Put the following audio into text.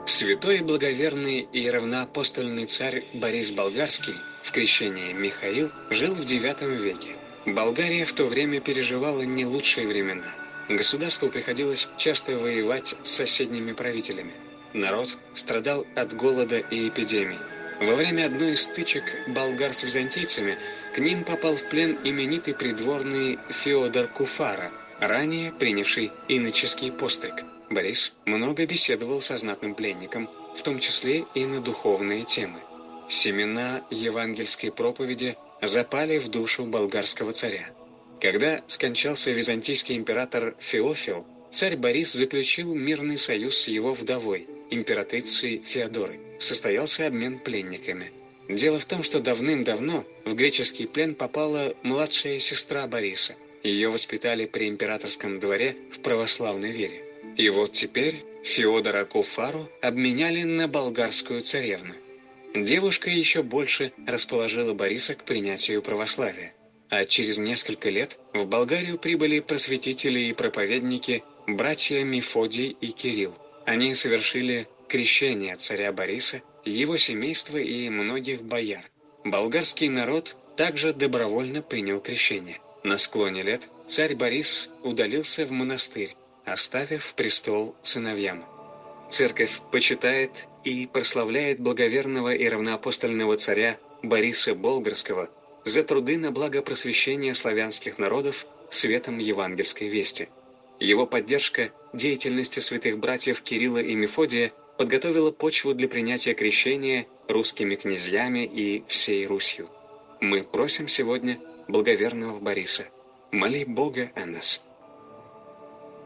Святой и благоверный и равноапостольный царь Борис Болгарский, в крещении Михаил, жил в IX веке. Болгария в то время переживала не лучшие времена. Государству приходилось часто воевать с соседними правителями. Народ страдал от голода и эпидемий. Во время одной из стычек болгар с византийцами к ним попал в плен именитый придворный Феодор Куфара, ранее принявший иноческий постриг. Борис много беседовал со знатным пленником, в том числе и на духовные темы. Семена евангельской проповеди запали в душу болгарского царя. Когда скончался византийский император Феофил, царь Борис заключил мирный союз с его вдовой, императрицей Феодорой. Состоялся обмен пленниками. Дело в том, что давным-давно в греческий плен попала младшая сестра Бориса. Ее воспитали при императорском дворе в православной вере. И вот теперь Феодора Куфару обменяли на болгарскую царевну. Девушка еще больше расположила Бориса к принятию православия. А через несколько лет в Болгарию прибыли просветители и проповедники, братья Мефодий и Кирилл. Они совершили крещение царя Бориса, его семейства и многих бояр. Болгарский народ также добровольно принял крещение. На склоне лет царь Борис удалился в монастырь, оставив престол сыновьям. Церковь почитает и прославляет благоверного и равноапостольного царя Бориса Болгарского за труды на благо просвещения славянских народов светом евангельской вести. Его поддержка деятельности святых братьев Кирилла и Мефодия подготовила почву для принятия крещения русскими князьями и всей Русью. Мы просим сегодня благоверного Бориса: моли Бога о нас.